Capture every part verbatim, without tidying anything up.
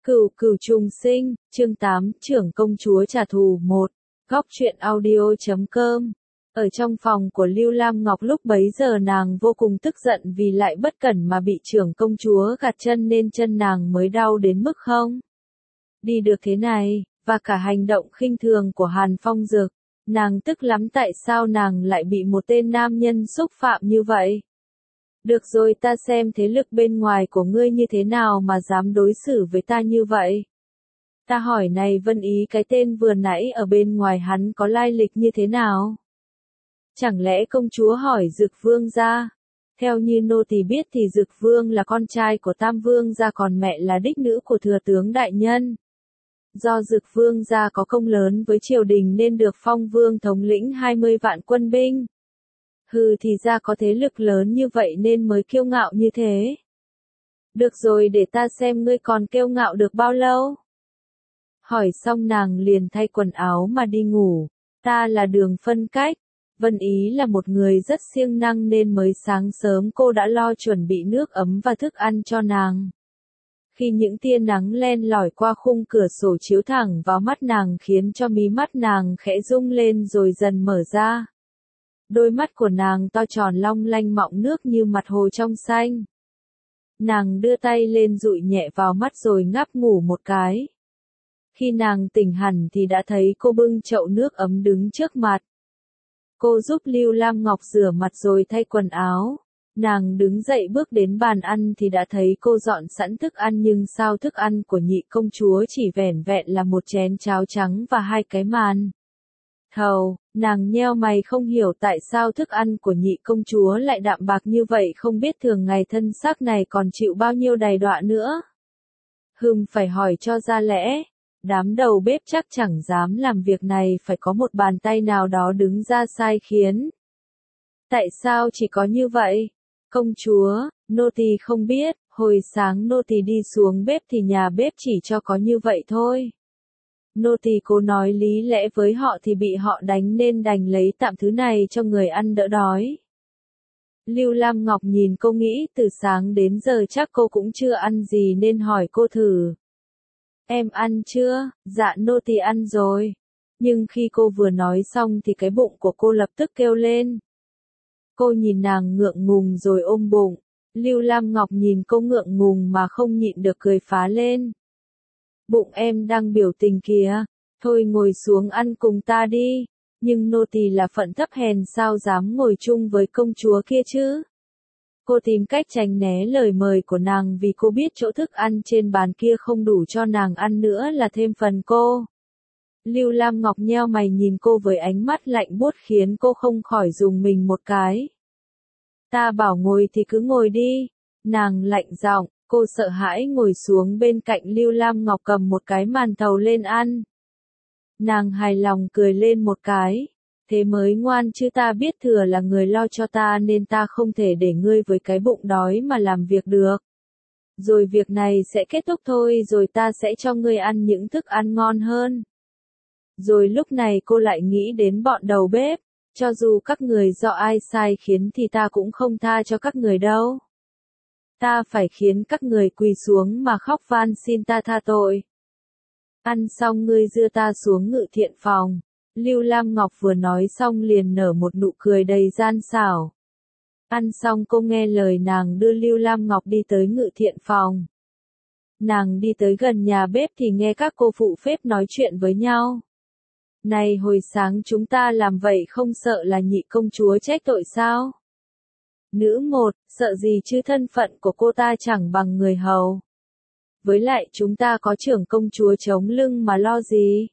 Cửu cửu trùng sinh, chương tám, trưởng công chúa trả thù một. Góc truyện audio chấm com. Ở trong phòng của Lưu Lam Ngọc lúc bấy giờ nàng vô cùng tức giận vì lại bất cẩn mà bị trưởng công chúa gạt chân nên chân nàng mới đau đến mức không đi được thế này, và cả hành động khinh thường của Hàn Phong Dực. Nàng tức lắm tại sao nàng lại bị một tên nam nhân xúc phạm như vậy. Được rồi, ta xem thế lực bên ngoài của ngươi như thế nào mà dám đối xử với ta như vậy. Ta hỏi này Vân Ý, cái tên vừa nãy ở bên ngoài hắn có lai lịch như thế nào? Chẳng lẽ công chúa hỏi Dực Vương gia? Theo như nô tỳ biết thì Dực Vương là con trai của Tam Vương gia, còn mẹ là đích nữ của thừa tướng đại nhân. Do Dực Vương gia có công lớn với triều đình nên được phong vương thống lĩnh hai mươi vạn quân binh. Hừ, thì ra có thế lực lớn như vậy nên mới kiêu ngạo như thế. Được rồi, để ta xem ngươi còn kiêu ngạo được bao lâu. Hỏi xong nàng liền thay quần áo mà đi ngủ. Ta là Đường Phân Cách. Vân Ý là một người rất siêng năng nên mới sáng sớm cô đã lo chuẩn bị nước ấm và thức ăn cho nàng. Khi những tia nắng len lỏi qua khung cửa sổ chiếu thẳng vào mắt nàng khiến cho mí mắt nàng khẽ rung lên rồi dần mở ra. Đôi mắt của nàng to tròn long lanh mọng nước như mặt hồ trong xanh. Nàng đưa tay lên dụi nhẹ vào mắt rồi ngáp ngủ một cái. Khi nàng tỉnh hẳn thì đã thấy cô bưng chậu nước ấm đứng trước mặt. Cô giúp Lưu Lam Ngọc rửa mặt rồi thay quần áo. Nàng đứng dậy bước đến bàn ăn thì đã thấy cô dọn sẵn thức ăn, nhưng sao thức ăn của nhị công chúa chỉ vẻn vẹn là một chén cháo trắng và hai cái màn thầu. Nàng nheo mày không hiểu tại sao thức ăn của nhị công chúa lại đạm bạc như vậy, không biết thường ngày thân xác này còn chịu bao nhiêu đầy đọa nữa. Hừm, phải hỏi cho ra lẽ. Đám đầu bếp chắc chẳng dám làm việc này, phải có một bàn tay nào đó đứng ra sai khiến. Tại sao chỉ có như vậy? Công chúa, nô tỳ không biết, hồi sáng nô tỳ đi xuống bếp thì nhà bếp chỉ cho có như vậy thôi. Nô tỳ cố nói lý lẽ với họ thì bị họ đánh nên đành lấy tạm thứ này cho người ăn đỡ đói. Lưu Lam Ngọc nhìn cô nghĩ từ sáng đến giờ chắc cô cũng chưa ăn gì nên hỏi cô thử. Em ăn chưa? Dạ nô tỳ ăn rồi. Nhưng khi cô vừa nói xong thì cái bụng của cô lập tức kêu lên. Cô nhìn nàng ngượng ngùng rồi ôm bụng. Lưu Lam Ngọc nhìn cô ngượng ngùng mà không nhịn được cười phá lên. Bụng em đang biểu tình kìa, thôi ngồi xuống ăn cùng ta đi. Nhưng nô tỳ là phận thấp hèn sao dám ngồi chung với công chúa kia chứ? Cô tìm cách tránh né lời mời của nàng vì cô biết chỗ thức ăn trên bàn kia không đủ cho nàng ăn nữa là thêm phần cô. Lưu Lam Ngọc nheo mày nhìn cô với ánh mắt lạnh buốt khiến cô không khỏi rùng mình một cái. Ta bảo ngồi thì cứ ngồi đi. Nàng lạnh giọng, cô sợ hãi ngồi xuống bên cạnh Lưu Lam Ngọc cầm một cái màn thầu lên ăn. Nàng hài lòng cười lên một cái. Thế mới ngoan chứ, ta biết thừa là người lo cho ta nên ta không thể để ngươi với cái bụng đói mà làm việc được. Rồi việc này sẽ kết thúc thôi, rồi ta sẽ cho ngươi ăn những thức ăn ngon hơn. Rồi lúc này cô lại nghĩ đến bọn đầu bếp. Cho dù các người do ai sai khiến thì ta cũng không tha cho các người đâu. Ta phải khiến các người quỳ xuống mà khóc van xin ta tha tội. Ăn xong ngươi đưa ta xuống ngự thiện phòng. Lưu Lam Ngọc vừa nói xong liền nở một nụ cười đầy gian xảo. Ăn xong cô nghe lời nàng đưa Lưu Lam Ngọc đi tới ngự thiện phòng. Nàng đi tới gần nhà bếp thì nghe các cô phụ bếp nói chuyện với nhau. Này, hồi sáng chúng ta làm vậy không sợ là nhị công chúa trách tội sao? Nữ một, sợ gì chứ, thân phận của cô ta chẳng bằng người hầu. Với lại chúng ta có trưởng công chúa chống lưng mà lo gì?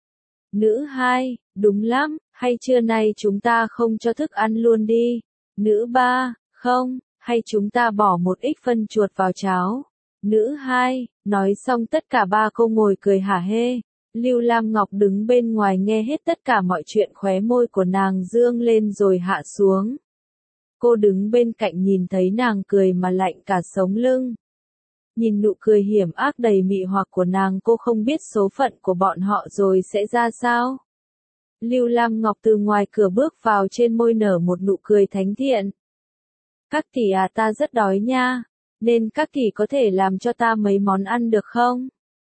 Nữ hai, đúng lắm, hay trưa nay chúng ta không cho thức ăn luôn đi. Nữ ba, không, hay chúng ta bỏ một ít phân chuột vào cháo. Nữ hai, nói xong tất cả ba cô ngồi cười hả hê. Lưu Lam Ngọc đứng bên ngoài nghe hết tất cả mọi chuyện, khóe môi của nàng dương lên rồi hạ xuống. Cô đứng bên cạnh nhìn thấy nàng cười mà lạnh cả sống lưng. Nhìn nụ cười hiểm ác đầy mị hoặc của nàng, cô không biết số phận của bọn họ rồi sẽ ra sao. Lưu Lam Ngọc từ ngoài cửa bước vào, trên môi nở một nụ cười thánh thiện. Các tỷ à, ta rất đói nha, nên các tỷ có thể làm cho ta mấy món ăn được không?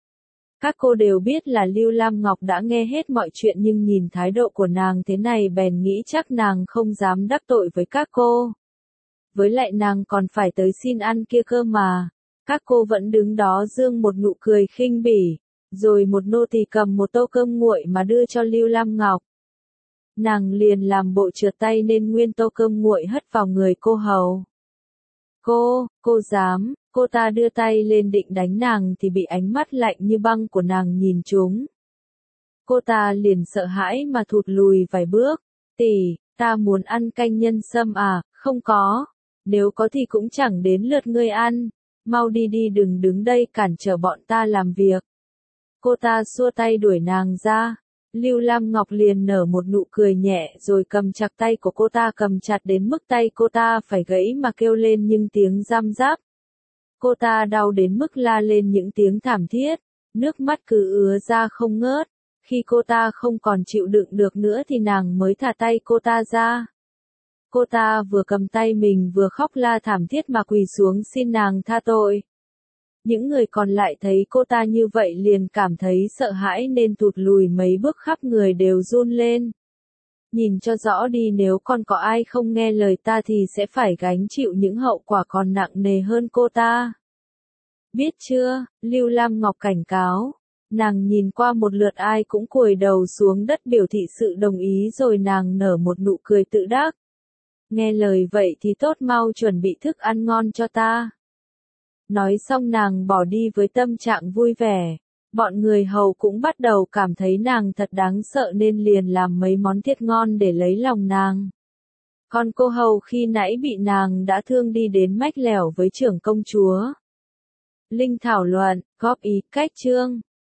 Các cô đều biết là Lưu Lam Ngọc đã nghe hết mọi chuyện nhưng nhìn thái độ của nàng thế này bèn nghĩ chắc nàng không dám đắc tội với các cô. Với lại nàng còn phải tới xin ăn kia cơ mà. Các cô vẫn đứng đó dương một nụ cười khinh bỉ, rồi một nô tỳ cầm một tô cơm nguội mà đưa cho Lưu Lam Ngọc. Nàng liền làm bộ trượt tay nên nguyên tô cơm nguội hất vào người cô hầu. Cô, cô dám, cô ta đưa tay lên định đánh nàng thì bị ánh mắt lạnh như băng của nàng nhìn trúng. Cô ta liền sợ hãi mà thụt lùi vài bước. Tỷ, ta muốn ăn canh nhân sâm à, không có. Nếu có thì cũng chẳng đến lượt ngươi ăn. Mau đi đi đừng đứng đây cản trở bọn ta làm việc. Cô ta xua tay đuổi nàng ra. Lưu Lam Ngọc liền nở một nụ cười nhẹ rồi cầm chặt tay của cô ta cầm chặt đến mức tay cô ta phải gãy mà kêu lên những tiếng răm rắp. Cô ta đau đến mức la lên những tiếng thảm thiết, nước mắt cứ ứa ra không ngớt. Khi cô ta không còn chịu đựng được nữa thì nàng mới thả tay cô ta ra. Cô ta vừa cầm tay mình vừa khóc la thảm thiết mà quỳ xuống xin nàng tha tội. Những người còn lại thấy cô ta như vậy liền cảm thấy sợ hãi nên tụt lùi mấy bước khắp người đều run lên. Nhìn cho rõ đi nếu còn có ai không nghe lời ta thì sẽ phải gánh chịu những hậu quả còn nặng nề hơn cô ta. Biết chưa, Lưu Lam Ngọc cảnh cáo. Nàng nhìn qua một lượt ai cũng cúi đầu xuống đất biểu thị sự đồng ý rồi nàng nở một nụ cười tự đắc. Nghe lời vậy thì tốt mau chuẩn bị thức ăn ngon cho ta. Nói xong nàng bỏ đi với tâm trạng vui vẻ. Bọn người hầu cũng bắt đầu cảm thấy nàng thật đáng sợ nên liền làm mấy món thịt ngon để lấy lòng nàng. Còn cô hầu khi nãy bị nàng đã thương đi đến mách lẻo với trưởng công chúa. Linh thảo luận, góp ý, cách chương.